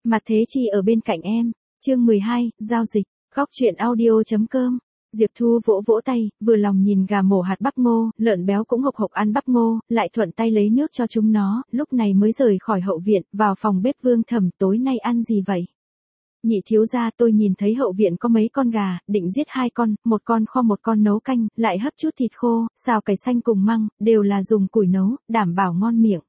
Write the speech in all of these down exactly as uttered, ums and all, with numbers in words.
Mặt Thế Chi ở bên cạnh em. Chương mười hai, giao dịch. Góc truyện audio.com. Diệp Thu vỗ vỗ tay, vừa lòng nhìn gà mổ hạt bắp ngô, lợn béo cũng hộc hộc ăn bắp ngô, lại thuận tay lấy nước cho chúng nó, lúc này mới rời khỏi hậu viện, vào phòng bếp Vương Thẩm. Tối nay ăn gì vậy? Nhị thiếu gia, tôi nhìn thấy hậu viện có mấy con gà, định giết hai con, một con kho một con nấu canh, lại hấp chút thịt khô, xào cải xanh cùng măng, đều là dùng củi nấu, đảm bảo ngon miệng.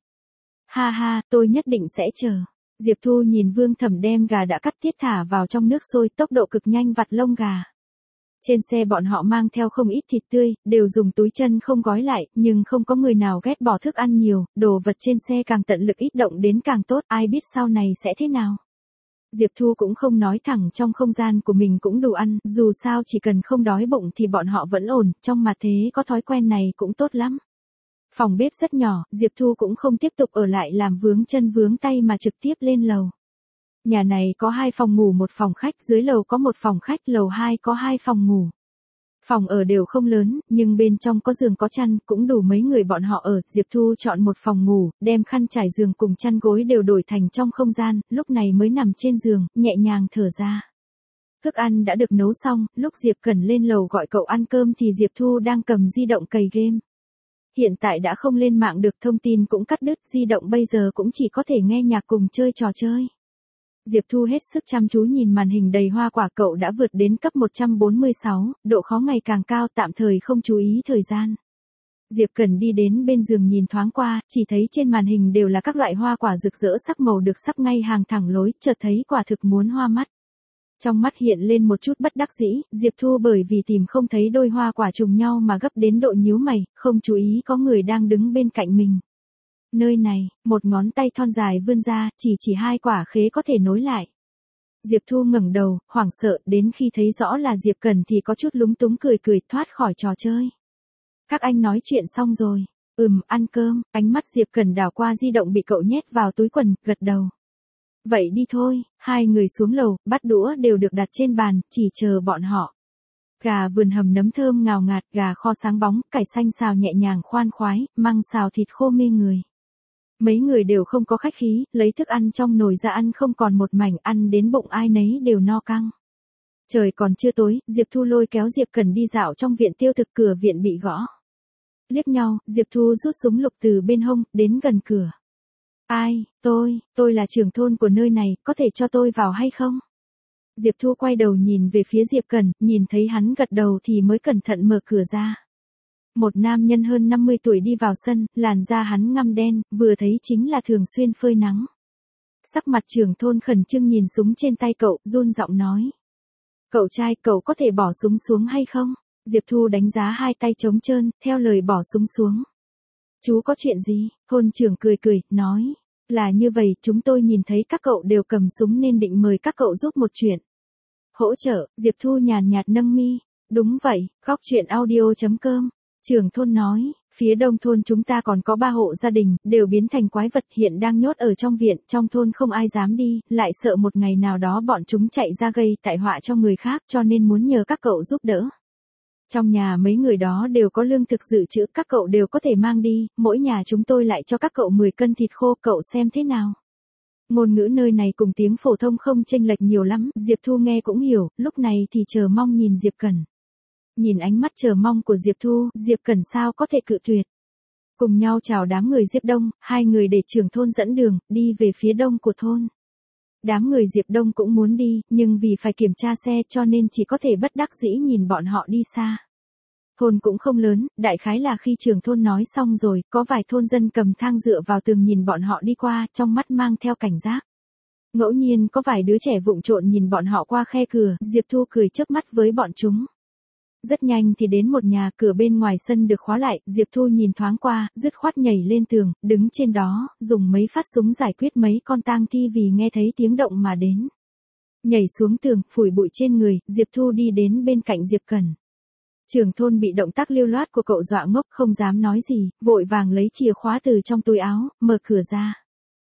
Ha ha, tôi nhất định sẽ chờ. Diệp Thu nhìn Vương Thẩm đem gà đã cắt tiết thả vào trong nước sôi, tốc độ cực nhanh vặt lông gà. Trên xe bọn họ mang theo không ít thịt tươi, đều dùng túi chân không gói lại, nhưng không có người nào ghét bỏ thức ăn nhiều, đồ vật trên xe càng tận lực ít động đến càng tốt, ai biết sau này sẽ thế nào. Diệp Thu cũng không nói thẳng trong không gian của mình cũng đủ ăn, dù sao chỉ cần không đói bụng thì bọn họ vẫn ổn, trong mặt thế có thói quen này cũng tốt lắm. Phòng bếp rất nhỏ, Diệp Thu cũng không tiếp tục ở lại làm vướng chân vướng tay mà trực tiếp lên lầu. Nhà này có hai phòng ngủ một phòng khách, dưới lầu có một phòng khách, lầu hai có hai phòng ngủ. Phòng ở đều không lớn, nhưng bên trong có giường có chăn, cũng đủ mấy người bọn họ ở. Diệp Thu chọn một phòng ngủ, đem khăn trải giường cùng chăn gối đều đổi thành trong không gian, lúc này mới nằm trên giường, nhẹ nhàng thở ra. Thức ăn đã được nấu xong, lúc Diệp Cẩn lên lầu gọi cậu ăn cơm thì Diệp Thu đang cầm di động cày game. Hiện tại đã không lên mạng được, thông tin cũng cắt đứt, di động bây giờ cũng chỉ có thể nghe nhạc cùng chơi trò chơi. Diệp Thu hết sức chăm chú nhìn màn hình đầy hoa quả, cậu đã vượt đến cấp một trăm bốn mươi sáu, độ khó ngày càng cao, tạm thời không chú ý thời gian. Diệp Cẩn đi đến bên giường nhìn thoáng qua, chỉ thấy trên màn hình đều là các loại hoa quả rực rỡ sắc màu được sắp ngay hàng thẳng lối, chợt thấy quả thực muốn hoa mắt. Trong mắt hiện lên một chút bất đắc dĩ, Diệp Thu bởi vì tìm không thấy đôi hoa quả trùng nhau mà gấp đến độ nhíu mày, không chú ý có người đang đứng bên cạnh mình. Nơi này, một ngón tay thon dài vươn ra, chỉ chỉ hai quả khế có thể nối lại. Diệp Thu ngẩng đầu, hoảng sợ, đến khi thấy rõ là Diệp Cẩn thì có chút lúng túng cười cười, thoát khỏi trò chơi. Các anh nói chuyện xong rồi. Ừm, ăn cơm. Ánh mắt Diệp Cẩn đảo qua di động bị cậu nhét vào túi quần, gật đầu. Vậy đi thôi. Hai người xuống lầu, bát đũa đều được đặt trên bàn, chỉ chờ bọn họ. Gà vườn hầm nấm thơm ngào ngạt, gà kho sáng bóng, cải xanh xào nhẹ nhàng khoan khoái, măng xào thịt khô mê người. Mấy người đều không có khách khí, lấy thức ăn trong nồi ra ăn không còn một mảnh, ăn đến bụng ai nấy đều no căng. Trời còn chưa tối, Diệp Thu lôi kéo Diệp Cẩn đi dạo trong viện tiêu thực, cửa viện bị gõ. Liếc nhau, Diệp Thu rút súng lục từ bên hông, đến gần cửa. Ai, tôi, tôi là trưởng thôn của nơi này, có thể cho tôi vào hay không? Diệp Thu quay đầu nhìn về phía Diệp Cẩn, nhìn thấy hắn gật đầu thì mới cẩn thận mở cửa ra. Một nam nhân hơn năm mươi tuổi đi vào sân, làn da hắn ngăm đen, vừa thấy chính là thường xuyên phơi nắng. Sắc mặt trưởng thôn khẩn trương nhìn súng trên tay cậu, run giọng nói. Cậu trai, cậu có thể bỏ súng xuống hay không? Diệp Thu đánh giá hai tay trống trơn, theo lời bỏ súng xuống. Chú có chuyện gì? Thôn trưởng cười cười, nói. Là như vậy, chúng tôi nhìn thấy các cậu đều cầm súng nên định mời các cậu giúp một chuyện. Hỗ trợ, Diệp Thu nhàn nhạt nâng mi. Đúng vậy, góc truyện audio.com. Trưởng thôn nói, phía đông thôn chúng ta còn có ba hộ gia đình, đều biến thành quái vật, hiện đang nhốt ở trong viện, trong thôn không ai dám đi, lại sợ một ngày nào đó bọn chúng chạy ra gây tai họa cho người khác, cho nên muốn nhờ các cậu giúp đỡ. Trong nhà mấy người đó đều có lương thực dự trữ, các cậu đều có thể mang đi, mỗi nhà chúng tôi lại cho các cậu mười cân thịt khô, cậu xem thế nào. Ngôn ngữ nơi này cùng tiếng phổ thông không chênh lệch nhiều lắm, Diệp Thu nghe cũng hiểu, lúc này thì chờ mong nhìn Diệp Cẩn. Nhìn ánh mắt chờ mong của Diệp Thu, Diệp Cẩn sao có thể cự tuyệt. Cùng nhau chào đám người Diệp Đông, hai người để trưởng thôn dẫn đường, đi về phía đông của thôn. Đám người Diệp Đông cũng muốn đi, nhưng vì phải kiểm tra xe cho nên chỉ có thể bất đắc dĩ nhìn bọn họ đi xa. Thôn cũng không lớn, đại khái là khi trưởng thôn nói xong rồi, có vài thôn dân cầm thang dựa vào tường nhìn bọn họ đi qua, trong mắt mang theo cảnh giác. Ngẫu nhiên có vài đứa trẻ vụng trộn nhìn bọn họ qua khe cửa, Diệp Thu cười chớp mắt với bọn chúng. Rất nhanh thì đến một nhà, cửa bên ngoài sân được khóa lại, Diệp Thu nhìn thoáng qua, dứt khoát nhảy lên tường, đứng trên đó, dùng mấy phát súng giải quyết mấy con tang thi vì nghe thấy tiếng động mà đến. Nhảy xuống tường, phủi bụi trên người, Diệp Thu đi đến bên cạnh Diệp Cẩn. Trưởng thôn bị động tác lưu loát của cậu dọa ngốc, không dám nói gì, vội vàng lấy chìa khóa từ trong túi áo, mở cửa ra.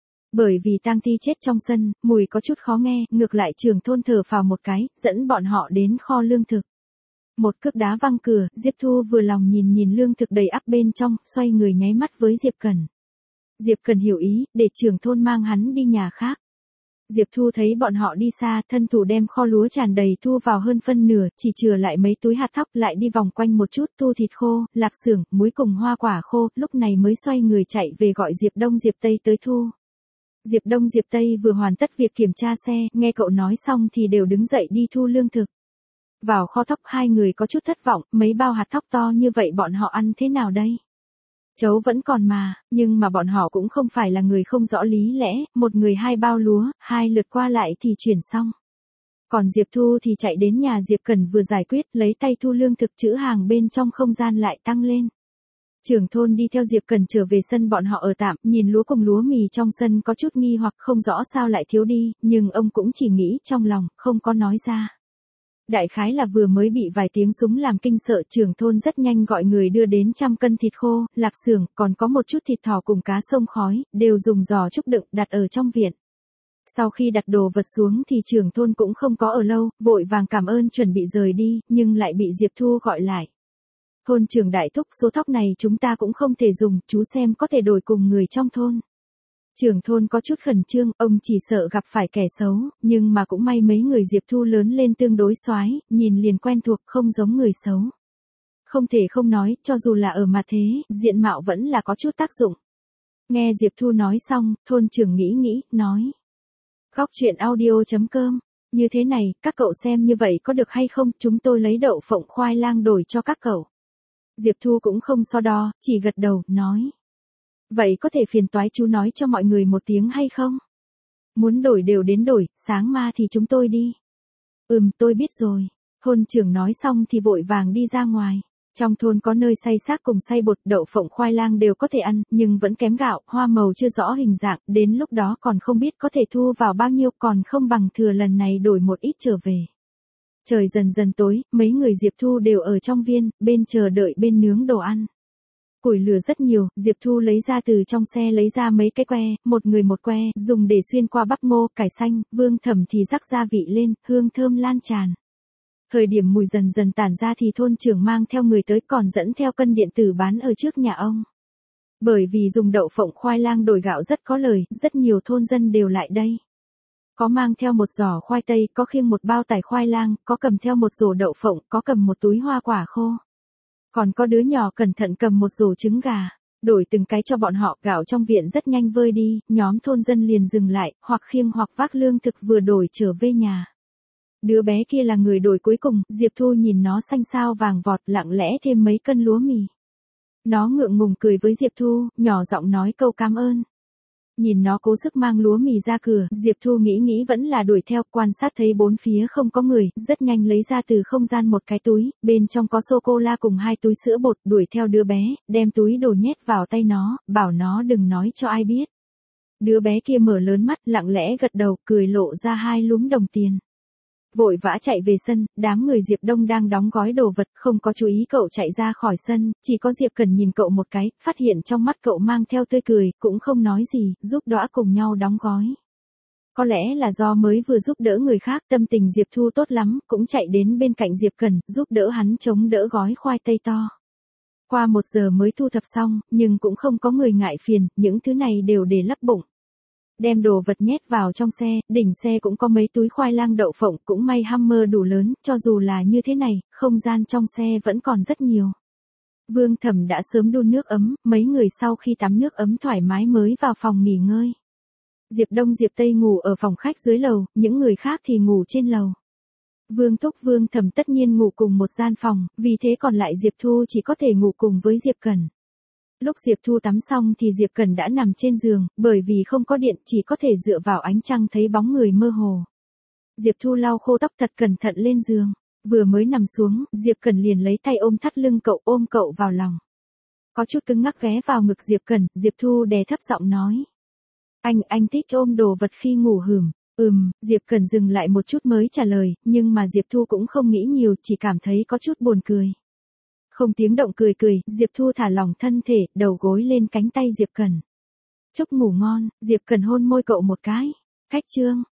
Bởi vì tang thi chết trong sân, mùi có chút khó nghe, ngược lại trưởng thôn thở phào một cái, dẫn bọn họ đến kho lương thực. Một cước đá văng cửa, Diệp Thu vừa lòng nhìn nhìn lương thực đầy ắp bên trong, xoay người nháy mắt với Diệp Cẩn. Diệp Cẩn hiểu ý, để trưởng thôn mang hắn đi nhà khác. Diệp Thu thấy bọn họ đi xa, thân thủ đem kho lúa tràn đầy thu vào hơn phân nửa, chỉ chừa lại mấy túi hạt thóc, lại đi vòng quanh một chút thu thịt khô, lạp xưởng, muối cùng hoa quả khô, lúc này mới xoay người chạy về gọi Diệp Đông Diệp Tây tới thu. Diệp Đông Diệp Tây vừa hoàn tất việc kiểm tra xe, nghe cậu nói xong thì đều đứng dậy đi thu lương thực. Vào kho thóc hai người có chút thất vọng, mấy bao hạt thóc to như vậy bọn họ ăn thế nào đây? Chấu vẫn còn mà, nhưng mà bọn họ cũng không phải là người không rõ lý lẽ, một người hai bao lúa, hai lượt qua lại thì chuyển xong. Còn Diệp Thu thì chạy đến nhà Diệp Cẩn vừa giải quyết, lấy tay thu lương thực trữ hàng bên trong không gian lại tăng lên. Trưởng thôn đi theo Diệp Cẩn trở về sân bọn họ ở tạm, nhìn lúa cùng lúa mì trong sân có chút nghi hoặc không rõ sao lại thiếu đi, nhưng ông cũng chỉ nghĩ trong lòng, không có nói ra. Đại khái là vừa mới bị vài tiếng súng làm kinh sợ, trưởng thôn rất nhanh gọi người đưa đến trăm cân thịt khô, lạp xưởng, còn có một chút thịt thỏ cùng cá sông khói, đều dùng giò trúc đựng đặt ở trong viện. Sau khi đặt đồ vật xuống thì trưởng thôn cũng không có ở lâu, vội vàng cảm ơn chuẩn bị rời đi, nhưng lại bị Diệp Thu gọi lại. Thôn trưởng đại thúc, số thóc này chúng ta cũng không thể dùng, chú xem có thể đổi cùng người trong thôn. Trưởng thôn có chút khẩn trương, ông chỉ sợ gặp phải kẻ xấu, nhưng mà cũng may mấy người Diệp Thu lớn lên tương đối soái, nhìn liền quen thuộc, không giống người xấu. Không thể không nói, cho dù là ở mặt thế, diện mạo vẫn là có chút tác dụng. Nghe Diệp Thu nói xong, thôn trưởng nghĩ nghĩ, nói. Góc truyện audio chấm com, như thế này, các cậu xem như vậy có được hay không, chúng tôi lấy đậu phộng khoai lang đổi cho các cậu. Diệp Thu cũng không so đo, chỉ gật đầu, nói. Vậy có thể phiền toái chú nói cho mọi người một tiếng hay không? Muốn đổi đều đến đổi, sáng mai thì chúng tôi đi. Ừm, tôi biết rồi. Thôn trưởng nói xong thì vội vàng đi ra ngoài. Trong thôn có nơi xay xác cùng xay bột, đậu phộng khoai lang đều có thể ăn, nhưng vẫn kém gạo, hoa màu chưa rõ hình dạng, đến lúc đó còn không biết có thể thu vào bao nhiêu, còn không bằng thừa lần này đổi một ít trở về. Trời dần dần tối, mấy người Diệp Thu đều ở trong viên, bên chờ đợi bên nướng đồ ăn. Củi lửa rất nhiều, Diệp Thu lấy ra từ trong xe lấy ra mấy cái que, một người một que, dùng để xuyên qua bắp ngô, cải xanh, Vương Thẩm thì rắc gia vị lên, hương thơm lan tràn. Thời điểm mùi dần dần tản ra thì thôn trưởng mang theo người tới, còn dẫn theo cân điện tử bán ở trước nhà ông. Bởi vì dùng đậu phộng khoai lang đổi gạo rất có lời, rất nhiều thôn dân đều lại đây. Có mang theo một giỏ khoai tây, có khiêng một bao tải khoai lang, có cầm theo một rổ đậu phộng, có cầm một túi hoa quả khô. Còn có đứa nhỏ cẩn thận cầm một rổ trứng gà, đổi từng cái cho bọn họ, gạo trong viện rất nhanh vơi đi, nhóm thôn dân liền dừng lại, hoặc khiêng hoặc vác lương thực vừa đổi trở về nhà. Đứa bé kia là người đổi cuối cùng, Diệp Thu nhìn nó xanh xao vàng vọt, lặng lẽ thêm mấy cân lúa mì. Nó ngượng ngùng cười với Diệp Thu, nhỏ giọng nói câu cảm ơn. Nhìn nó cố sức mang lúa mì ra cửa, Diệp Thu nghĩ nghĩ vẫn là đuổi theo, quan sát thấy bốn phía không có người, rất nhanh lấy ra từ không gian một cái túi, bên trong có sô-cô-la cùng hai túi sữa bột, đuổi theo đứa bé, đem túi đồ nhét vào tay nó, bảo nó đừng nói cho ai biết. Đứa bé kia mở lớn mắt, lặng lẽ gật đầu, cười lộ ra hai lúm đồng tiền. Vội vã chạy về sân, đám người Diệp Đông đang đóng gói đồ vật, không có chú ý cậu chạy ra khỏi sân, chỉ có Diệp Cần nhìn cậu một cái, phát hiện trong mắt cậu mang theo tươi cười, cũng không nói gì, giúp đỡ cùng nhau đóng gói. Có lẽ là do mới vừa giúp đỡ người khác, tâm tình Diệp Thu tốt lắm, cũng chạy đến bên cạnh Diệp Cần, giúp đỡ hắn chống đỡ gói khoai tây to. Qua một giờ mới thu thập xong, nhưng cũng không có người ngại phiền, những thứ này đều để lấp bụng. Đem đồ vật nhét vào trong xe, đỉnh xe cũng có mấy túi khoai lang đậu phộng, cũng may Hummer đủ lớn, cho dù là như thế này, không gian trong xe vẫn còn rất nhiều. Vương Thẩm đã sớm đun nước ấm, mấy người sau khi tắm nước ấm thoải mái mới vào phòng nghỉ ngơi. Diệp Đông Diệp Tây ngủ ở phòng khách dưới lầu, những người khác thì ngủ trên lầu. Vương Thúc Vương Thẩm tất nhiên ngủ cùng một gian phòng, vì thế còn lại Diệp Thu chỉ có thể ngủ cùng với Diệp Cần. Lúc Diệp Thu tắm xong thì Diệp Cần đã nằm trên giường, bởi vì không có điện chỉ có thể dựa vào ánh trăng thấy bóng người mơ hồ. Diệp Thu lau khô tóc thật cẩn thận lên giường, vừa mới nằm xuống, Diệp Cần liền lấy tay ôm thắt lưng cậu, ôm cậu vào lòng. Có chút cứng ngắc ghé vào ngực Diệp Cần, Diệp Thu đè thấp giọng nói. Anh, anh thích ôm đồ vật khi ngủ hửm. Ừm, Diệp Cần dừng lại một chút mới trả lời, nhưng mà Diệp Thu cũng không nghĩ nhiều, chỉ cảm thấy có chút buồn cười. Không tiếng động cười cười, Diệp Thu thả lỏng thân thể, đầu gối lên cánh tay Diệp Cần. Chúc ngủ ngon, Diệp Cần hôn môi cậu một cái. Khách trương.